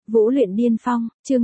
Vũ luyện điên phong, chương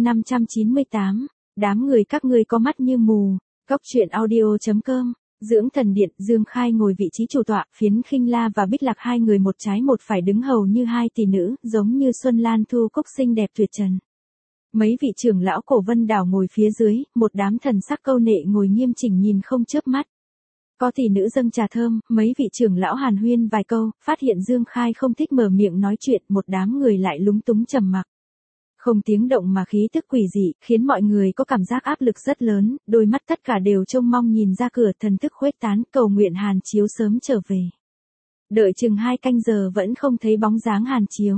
598. Đám người các ngươi có mắt như mù. Cóc truyện audio.com. Dưỡng thần điện, Dương Khai ngồi vị trí chủ tọa, Phiến Khinh La và Bích Lạc hai người một trái một phải đứng hầu như hai tỷ nữ, giống như Xuân Lan Thu Cúc xinh đẹp tuyệt trần. Mấy vị trưởng lão Cổ Vân Đảo ngồi phía dưới, một đám thần sắc câu nệ ngồi nghiêm chỉnh nhìn không chớp mắt. Có tỷ nữ dâng trà thơm, mấy vị trưởng lão hàn huyên vài câu, phát hiện Dương Khai không thích mở miệng nói chuyện, một đám người lại lúng túng trầm mặc. Không tiếng động mà khí tức quỷ dị, khiến mọi người có cảm giác áp lực rất lớn, đôi mắt tất cả đều trông mong nhìn ra cửa, thần thức khuếch tán, cầu nguyện Hàn Chiếu sớm trở về. Đợi chừng 2 canh giờ vẫn không thấy bóng dáng Hàn Chiếu.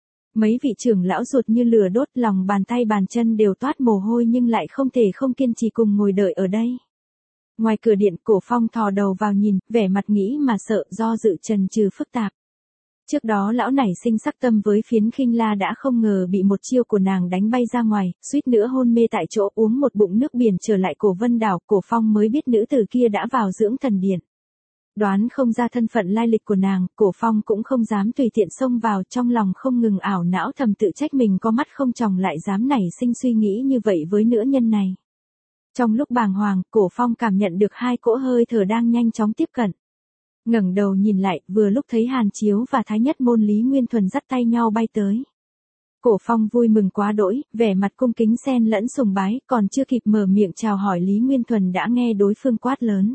Mấy vị trưởng lão ruột như lửa đốt, lòng bàn tay bàn chân đều toát mồ hôi nhưng lại không thể không kiên trì cùng ngồi đợi ở đây. Ngoài cửa điện, Cổ Phong thò đầu vào nhìn, vẻ mặt nghĩ mà sợ, do dự chần chừ phức tạp. Trước đó lão nảy sinh sắc tâm với Phiến Khinh La đã không ngờ bị một chiêu của nàng đánh bay ra ngoài, suýt nữa hôn mê tại chỗ, uống một bụng nước biển trở lại Cổ Vân Đảo, Cổ Phong mới biết nữ tử kia đã vào dưỡng thần điện. Đoán không ra thân phận lai lịch của nàng, Cổ Phong cũng không dám tùy tiện xông vào, trong lòng không ngừng ảo não thầm tự trách mình có mắt không tròng lại dám nảy sinh suy nghĩ như vậy với nữ nhân này. Trong lúc bàng hoàng, Cổ Phong cảm nhận được 2 cỗ hơi thở đang nhanh chóng tiếp cận. Ngẩng đầu nhìn lại, vừa lúc thấy Hàn Chiếu và Thái Nhất Môn Lý Nguyên Thuần dắt tay nhau bay tới. Cổ Phong vui mừng quá đỗi, vẻ mặt cung kính xen lẫn sùng bái, còn chưa kịp mở miệng chào hỏi Lý Nguyên Thuần đã nghe đối phương quát lớn.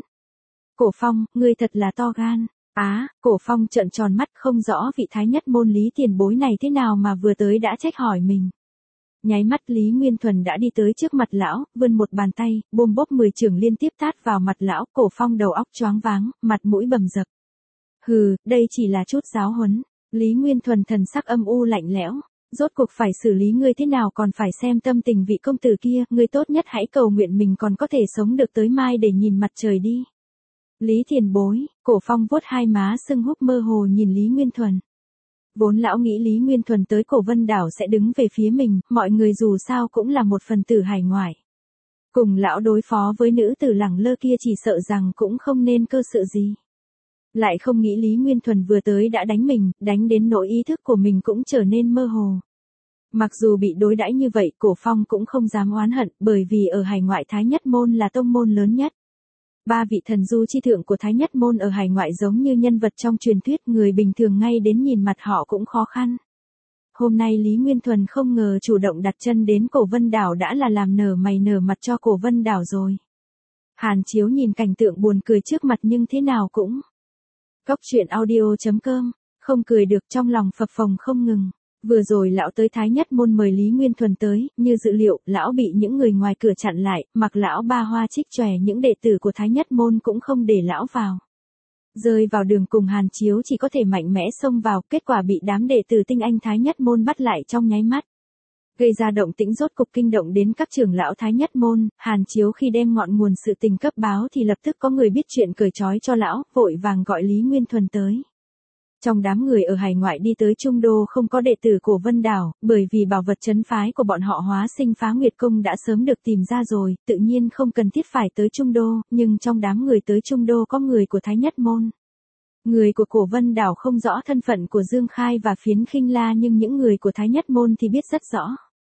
Cổ Phong, ngươi thật là to gan. Cổ Phong trợn tròn mắt, không rõ vị Thái Nhất Môn Lý tiền bối này thế nào mà vừa tới đã trách hỏi mình. Nháy mắt Lý Nguyên Thuần đã đi tới trước mặt lão, vươn một bàn tay, bôm bốp 10 chưởng liên tiếp tát vào mặt lão, Cổ Phong đầu óc choáng váng, mặt mũi bầm dập. Hừ, đây chỉ là chút giáo huấn. Lý Nguyên Thuần thần sắc âm u lạnh lẽo. Rốt cuộc phải xử lý ngươi thế nào còn phải xem tâm tình vị công tử kia, ngươi tốt nhất hãy cầu nguyện mình còn có thể sống được tới mai để nhìn mặt trời đi. Lý tiền bối, Cổ Phong vuốt 2 má sưng húp mơ hồ nhìn Lý Nguyên Thuần. Vốn lão nghĩ Lý Nguyên Thuần tới Cổ Vân Đảo sẽ đứng về phía mình, mọi người dù sao cũng là một phần tử hải ngoại. Cùng lão đối phó với nữ tử lẳng lơ kia chỉ sợ rằng cũng không nên cơ sự gì. Lại không nghĩ Lý Nguyên Thuần vừa tới đã đánh mình, đánh đến nỗi ý thức của mình cũng trở nên mơ hồ. Mặc dù bị đối đãi như vậy, Cổ Phong cũng không dám oán hận, bởi vì ở hải ngoại Thái Nhất Môn là tông môn lớn nhất. 3 vị thần du chi thượng của Thái Nhất Môn ở hải ngoại giống như nhân vật trong truyền thuyết, người bình thường ngay đến nhìn mặt họ cũng khó khăn. Hôm nay Lý Nguyên Thuần không ngờ chủ động đặt chân đến Cổ Vân Đảo đã là làm nở mày nở mặt cho Cổ Vân Đảo rồi. Hàn Chiếu nhìn cảnh tượng buồn cười trước mặt nhưng thế nào cũng. Cóc truyện audio.com, không cười được, trong lòng phập phồng không ngừng. Vừa rồi lão tới Thái Nhất Môn mời Lý Nguyên Thuần tới, như dự liệu, lão bị những người ngoài cửa chặn lại, mặc lão ba hoa trích chòe, những đệ tử của Thái Nhất Môn cũng không để lão vào. Rơi vào đường cùng, Hàn Chiếu chỉ có thể mạnh mẽ xông vào, kết quả bị đám đệ tử tinh anh Thái Nhất Môn bắt lại trong nháy mắt. Gây ra động tĩnh rốt cục kinh động đến các trưởng lão Thái Nhất Môn, Hàn Chiếu khi đem ngọn nguồn sự tình cấp báo thì lập tức có người biết chuyện cởi trói cho lão, vội vàng gọi Lý Nguyên Thuần tới. Trong đám người ở hải ngoại đi tới Trung Đô không có đệ tử Cổ Vân Đảo, bởi vì bảo vật trấn phái của bọn họ Hóa Sinh Phá Nguyệt Công đã sớm được tìm ra rồi, tự nhiên không cần thiết phải tới Trung Đô, nhưng trong đám người tới Trung Đô có người của Thái Nhất Môn. Người của Cổ Vân Đảo không rõ thân phận của Dương Khai và Phiến Khinh La nhưng những người của Thái Nhất Môn thì biết rất rõ.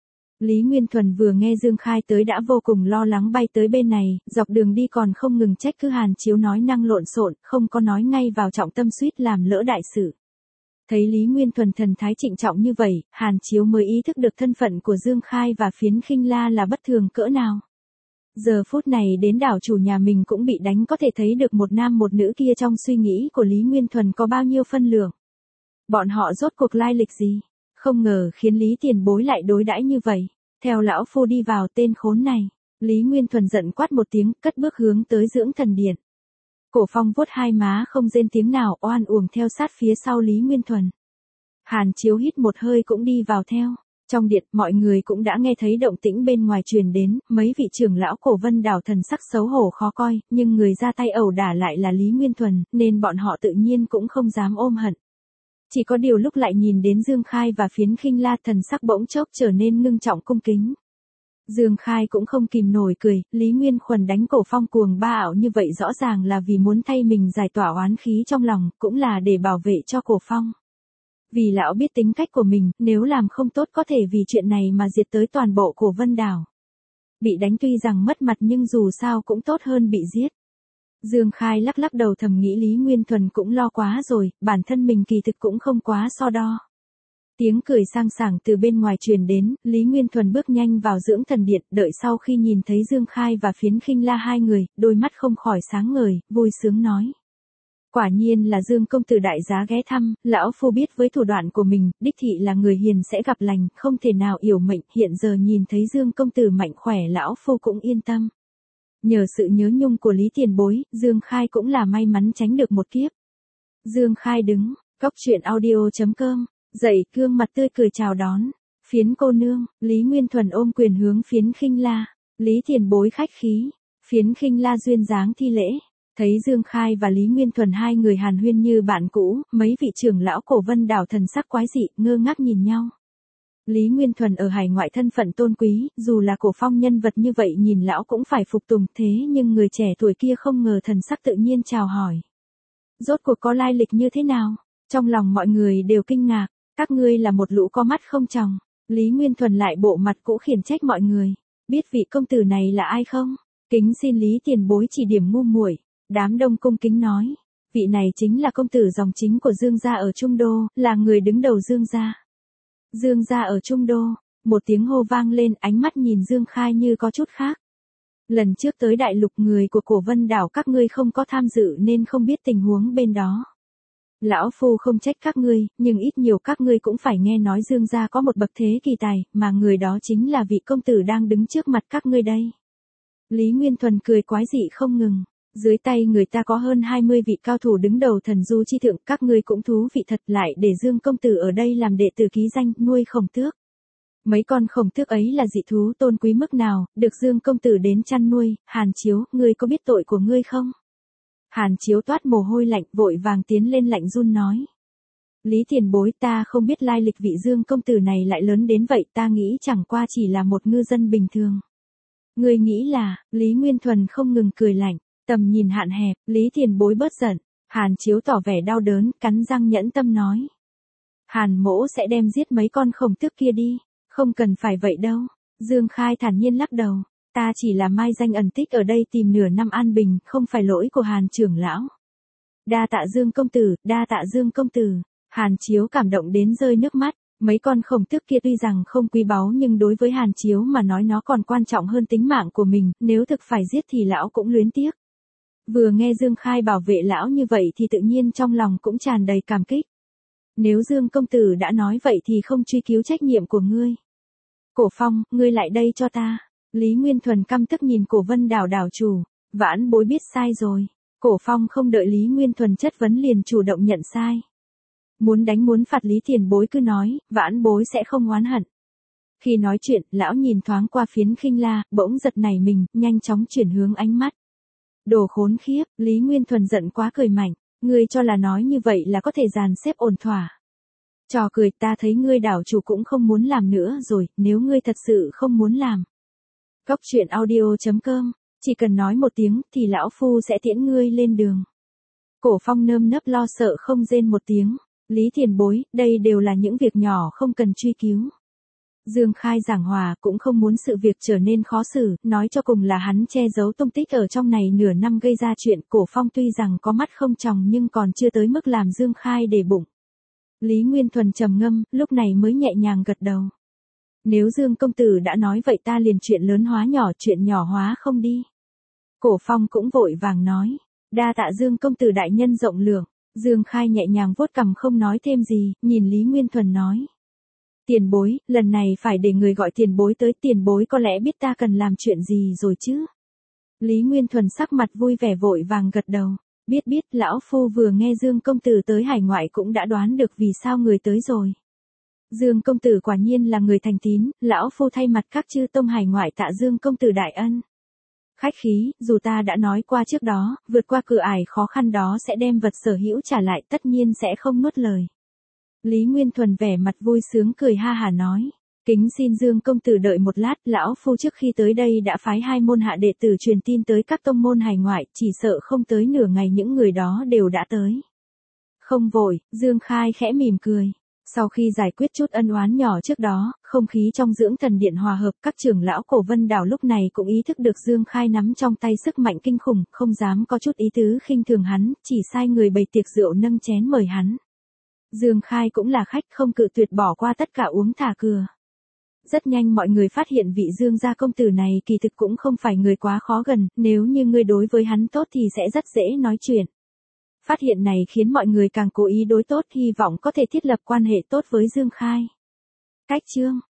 Lý Nguyên Thuần vừa nghe Dương Khai tới đã vô cùng lo lắng bay tới bên này, dọc đường đi còn không ngừng trách cứ Hàn Chiếu nói năng lộn xộn, không có nói ngay vào trọng tâm, suýt làm lỡ đại sự. Thấy Lý Nguyên Thuần thần thái trịnh trọng như vậy, Hàn Chiếu mới ý thức được thân phận của Dương Khai và Phiến Khinh La là bất thường cỡ nào. Giờ phút này đến đảo chủ nhà mình cũng bị đánh, có thể thấy được một nam một nữ kia trong suy nghĩ của Lý Nguyên Thuần có bao nhiêu phân lượng. Bọn họ rốt cuộc lai lịch gì? Không ngờ khiến Lý tiền bối lại đối đãi như vậy. Theo lão phu đi vào, tên khốn này. Lý Nguyên Thuần giận quát một tiếng, cất bước hướng tới dưỡng thần điện. Cổ Phong vuốt 2 má không rên tiếng nào, oan uổng theo sát phía sau Lý Nguyên Thuần. Hàn Chiếu hít một hơi cũng đi vào theo. Trong điện, mọi người cũng đã nghe thấy động tĩnh bên ngoài truyền đến, mấy vị trưởng lão Cổ Vân Đảo thần sắc xấu hổ khó coi, nhưng người ra tay ẩu đả lại là Lý Nguyên Thuần, nên bọn họ tự nhiên cũng không dám ôm hận. Chỉ có điều lúc lại nhìn đến Dương Khai và Phiến Khinh La, thần sắc bỗng chốc trở nên ngưng trọng cung kính. Dương Khai cũng không kìm nổi cười, Lý Nguyên Thuần đánh Cổ Phong cuồng ba ảo như vậy rõ ràng là vì muốn thay mình giải tỏa oán khí trong lòng, cũng là để bảo vệ cho Cổ Phong. Vì lão biết tính cách của mình, nếu làm không tốt có thể vì chuyện này mà diệt tới toàn bộ Cổ Vân Đảo. Bị đánh tuy rằng mất mặt nhưng dù sao cũng tốt hơn bị giết. Dương Khai lắc lắc đầu thầm nghĩ Lý Nguyên Thuần cũng lo quá rồi, bản thân mình kỳ thực cũng không quá so đo. Tiếng cười sang sảng từ bên ngoài truyền đến, Lý Nguyên Thuần bước nhanh vào dưỡng thần điện, đợi sau khi nhìn thấy Dương Khai và Phiến Khinh La hai người, đôi mắt không khỏi sáng ngời, vui sướng nói. Quả nhiên là Dương công tử đại giá ghé thăm, lão phu biết với thủ đoạn của mình, đích thị là người hiền sẽ gặp lành, không thể nào yểu mệnh, hiện giờ nhìn thấy Dương công tử mạnh khỏe lão phu cũng yên tâm. Nhờ sự nhớ nhung của Lý tiền bối, Dương Khai cũng là may mắn tránh được một kiếp. Dương Khai đứng, Cóc Truyện Audio.com, dậy gương mặt tươi cười chào đón. Phiến cô nương, Lý Nguyên Thuần ôm quyền hướng Phiến Khinh La. Lý tiền bối khách khí. Phiến Khinh La duyên dáng thi lễ. Thấy Dương Khai và Lý Nguyên Thuần hai người hàn huyên như bạn cũ, mấy vị trưởng lão Cổ Vân Đảo thần sắc quái dị, ngơ ngác nhìn nhau. Lý Nguyên Thuần ở hải ngoại thân phận tôn quý, dù là Cổ Phong nhân vật như vậy nhìn lão cũng phải phục tùng, thế nhưng người trẻ tuổi kia không ngờ thần sắc tự nhiên chào hỏi. Rốt cuộc có lai lịch như thế nào? Trong lòng mọi người đều kinh ngạc, các ngươi là một lũ có mắt không tròng. Lý Nguyên Thuần lại bộ mặt cũ khiển trách mọi người. Biết vị công tử này là ai không? Kính xin Lý tiền bối chỉ điểm ngu muội. Đám đông cung kính nói. Vị này chính là công tử dòng chính của Dương gia ở Trung Đô, là người đứng đầu Dương gia. Dương gia ở Trung Đô, một tiếng hô vang lên, ánh mắt nhìn Dương Khai như có chút khác. Lần trước tới đại lục người của Cổ Vân Đảo các ngươi không có tham dự nên không biết tình huống bên đó. Lão phu không trách các ngươi, nhưng ít nhiều các ngươi cũng phải nghe nói Dương gia có một bậc thế kỳ tài, mà người đó chính là vị công tử đang đứng trước mặt các ngươi đây. Lý Nguyên Thuần cười quái dị không ngừng. Dưới tay người ta có hơn 20 vị cao thủ đứng đầu thần du chi thượng, các ngươi cũng thú vị thật, lại để Dương công tử ở đây làm đệ tử ký danh, nuôi khổng tước. Mấy con khổng tước ấy là dị thú tôn quý mức nào, được Dương công tử đến chăn nuôi. Hàn Chiếu, ngươi có biết tội của ngươi không? Hàn Chiếu toát mồ hôi lạnh, vội vàng tiến lên lạnh run nói. Lý tiền bối, ta không biết lai lịch vị Dương công tử này lại lớn đến vậy, ta nghĩ chẳng qua chỉ là một ngư dân bình thường. Ngươi nghĩ là? Lý Nguyên Thuần không ngừng cười lạnh. Tầm nhìn hạn hẹp, Lý tiền bối bớt giận. Hàn Chiếu tỏ vẻ đau đớn, cắn răng nhẫn tâm nói. Hàn mỗ sẽ đem giết mấy con khổng tước kia đi. Không cần phải vậy đâu. Dương Khai thản nhiên lắc đầu. Ta chỉ là mai danh ẩn tích ở đây tìm nửa năm an bình, không phải lỗi của Hàn trưởng lão. Đa tạ Dương công tử, đa tạ Dương công tử. Hàn Chiếu cảm động đến rơi nước mắt. Mấy con khổng tước kia tuy rằng không quý báu nhưng đối với Hàn Chiếu mà nói nó còn quan trọng hơn tính mạng của mình, nếu thực phải giết thì lão cũng luyến tiếc. Vừa nghe Dương Khai bảo vệ lão như vậy thì tự nhiên trong lòng cũng tràn đầy cảm kích. Nếu Dương công tử đã nói vậy thì không truy cứu trách nhiệm của ngươi. Cổ Phong, ngươi lại đây cho ta. Lý Nguyên Thuần căm tức nhìn Cổ Vân Đảo đảo chủ. Vãn bối biết sai rồi. Cổ Phong không đợi Lý Nguyên Thuần chất vấn liền chủ động nhận sai. Muốn đánh muốn phạt Lý tiền bối cứ nói, vãn bối sẽ không oán hận. Khi nói chuyện, lão nhìn thoáng qua Phiến Khinh La, bỗng giật nảy mình, nhanh chóng chuyển hướng ánh mắt. Đồ khốn khiếp, Lý Nguyên Thuần giận quá cười mạnh, ngươi cho là nói như vậy là có thể dàn xếp ổn thỏa. Trò cười, ta thấy ngươi đảo chủ cũng không muốn làm nữa rồi, nếu ngươi thật sự không muốn làm. Cóc Truyện Audio.com, chỉ cần nói một tiếng thì lão phu sẽ tiễn ngươi lên đường. Cổ Phong nơm nớp lo sợ không rên một tiếng. Lý tiền bối, đây đều là những việc nhỏ không cần truy cứu. Dương Khai giảng hòa cũng không muốn sự việc trở nên khó xử, nói cho cùng là hắn che giấu tung tích ở trong này nửa năm gây ra chuyện. Cổ Phong tuy rằng có mắt không tròng nhưng còn chưa tới mức làm Dương Khai để bụng. Lý Nguyên Thuần trầm ngâm, lúc này mới nhẹ nhàng gật đầu. Nếu Dương công tử đã nói vậy ta liền chuyện lớn hóa nhỏ, chuyện nhỏ hóa không đi. Cổ Phong cũng vội vàng nói, đa tạ Dương công tử đại nhân rộng lượng. Dương Khai nhẹ nhàng vuốt cằm không nói thêm gì, nhìn Lý Nguyên Thuần nói. Tiền bối, lần này phải để người gọi tiền bối tới, tiền bối có lẽ biết ta cần làm chuyện gì rồi chứ. Lý Nguyên Thuần sắc mặt vui vẻ vội vàng gật đầu. Biết, lão phu vừa nghe Dương công tử tới hải ngoại cũng đã đoán được vì sao người tới rồi. Dương công tử quả nhiên là người thành tín, lão phu thay mặt các chư tông hải ngoại tạ Dương công tử đại ân. Khách khí, dù ta đã nói qua trước đó, vượt qua cửa ải khó khăn đó sẽ đem vật sở hữu trả lại, tất nhiên sẽ không nuốt lời. Lý Nguyên Thuần vẻ mặt vui sướng cười ha hà nói. Kính xin Dương công tử đợi một lát, lão phu trước khi tới đây đã phái 2 môn hạ đệ tử truyền tin tới các tông môn hải ngoại, chỉ sợ không tới nửa ngày những người đó đều đã tới. Không vội, Dương Khai khẽ mỉm cười. Sau khi giải quyết chút ân oán nhỏ trước đó, không khí trong dưỡng thần điện hòa hợp, các trưởng lão cổ Vân Đảo lúc này cũng ý thức được Dương Khai nắm trong tay sức mạnh kinh khủng, không dám có chút ý tứ khinh thường hắn, chỉ sai người bày tiệc rượu nâng chén mời hắn. Dương Khai cũng là khách không cự tuyệt bỏ qua tất cả uống thả cửa. Rất nhanh mọi người phát hiện vị Dương gia công tử này kỳ thực cũng không phải người quá khó gần, nếu như ngươi đối với hắn tốt thì sẽ rất dễ nói chuyện. Phát hiện này khiến mọi người càng cố ý đối tốt, hy vọng có thể thiết lập quan hệ tốt với Dương Khai. Cách chương